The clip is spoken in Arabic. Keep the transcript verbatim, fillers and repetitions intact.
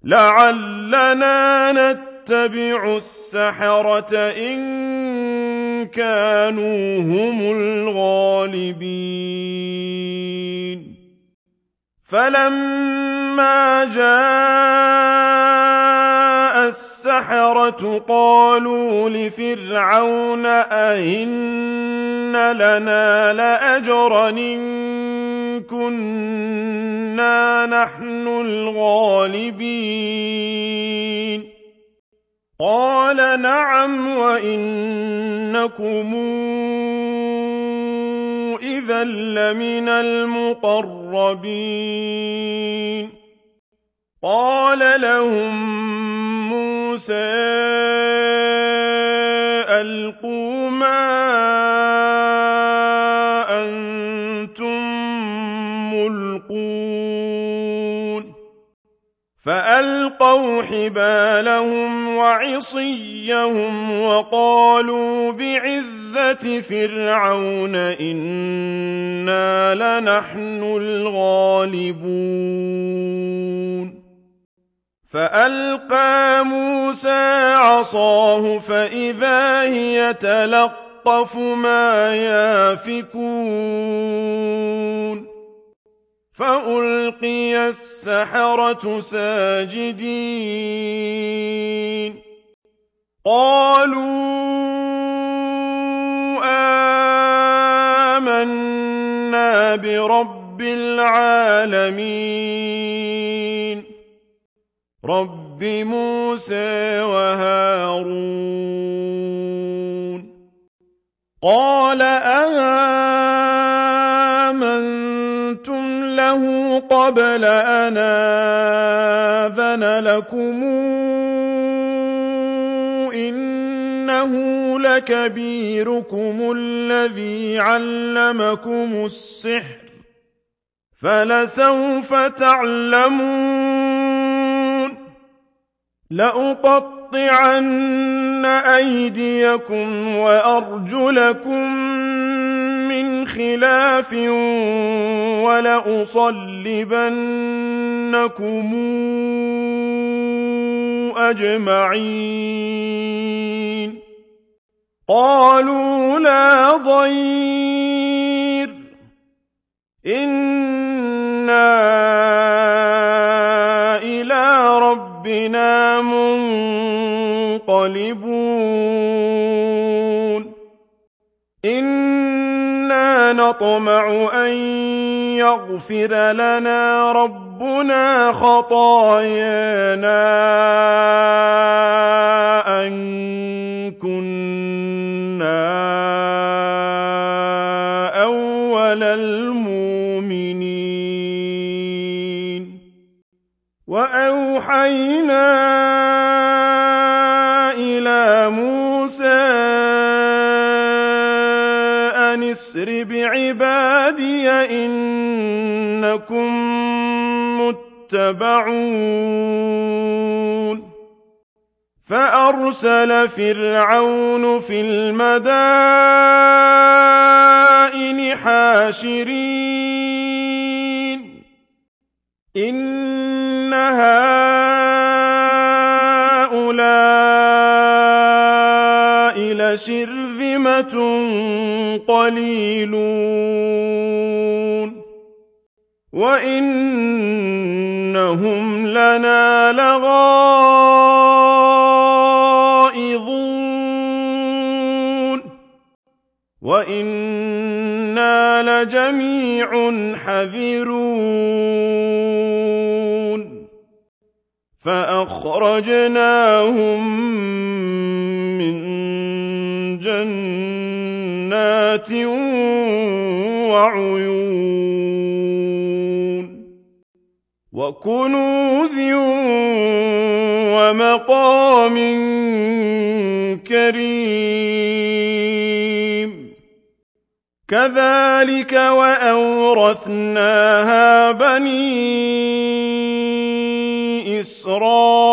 لَعَلَّنَا نَتَّبِعُ السَّحَرَةَ إِن كَانُوا هُمُ الْغَالِبِينَ فَلَمَّا جَاءَ السَّحَرَةُ قَالُوا لِفِرْعَوْنَ أَئِنَّ لَنَا لَأَجْرًا إِن كُنَّا نَحْنُ الْغَالِبِينَ قَالَ نَعَمْ وَإِنَّكُمْ إِذًا لَّمِنَ الْمُقَرَّبِينَ قَالَ لَهُم مُّوسَىٰ أَلْقُوا مَا أَنتُم مُّلْقُونَ فَأَلْقَوْا حِبَالَهُمْ وَعِصِيَّهُمْ وَقَالُوا بِعِزَّةِ فِرْعَوْنَ إِنَّا لَنَحْنُ الْغَالِبُونَ فَأَلْقَىٰ مُوسَىٰ عَصَاهُ فَإِذَا هِيَ تَلْقَفُ مَا يَأْفِكُونَ فَأُلْقِيَ السَّحَرَةُ سَاجِدِينَ قَالُوا آمَنَّا بِرَبِّ الْعَالَمِينَ رَبِّ مُوسَىٰ وَهَارُونَ قَالَ آمَنتُمْ لَهُ قَبْلَ أَنْ آذَنَ لَكُمْ إِنَّهُ لَكَبِيرُكُمُ الَّذِي عَلَّمَكُمُ السِّحْرَ فَلَسَوْفَ تَعْلَمُونَ لَأُقَطِّعَنَّ أَيْدِيَكُمْ وَأَرْجُلَكُم مِّنْ خِلَافٍ وَلَأُصَلِّبَنَّكُمْ أَجْمَعِينَ قَالُوا لَا ضَيْرَ إِنَّا إِلَىٰ رَبِّنَا مُنقَلِبُونَ إِنَّا نَطْمَعُ أَن يَغْفِرَ لَنَا رَبُّنَا خَطَايَانَا أَن كُنَّا أَوَّلَ الْمُؤْمِنِينَ وَأَوْحَيْنَا إِلَىٰ مُوسَىٰ أَنِ اسْرِ بِعِبَادِي إِنَّكُم مُّتَّبَعُونَ فَأَرْسَلَ فِرْعَوْنُ فِي الْمَدَائِنِ حَاشِرِينَ إِنَّ هَٰؤُلَاءِ لَشِرْذِمَةٌ قَلِيلُونَ وَإِنَّهُمْ لَنَا لَغَائِظُونَ وَإِنَّا لَجَمِيعٌ حَاذِرُونَ فَأَخْرَجْنَاهُم مِّن جَنَّاتٍ وَعُيُونٍ وَكُنُوزٍ وَمَقَامٍ كَرِيمٍ كَذَٰلِكَ وَأَوْرَثْنَاهَا بَنِي إِسْرَائِيلَ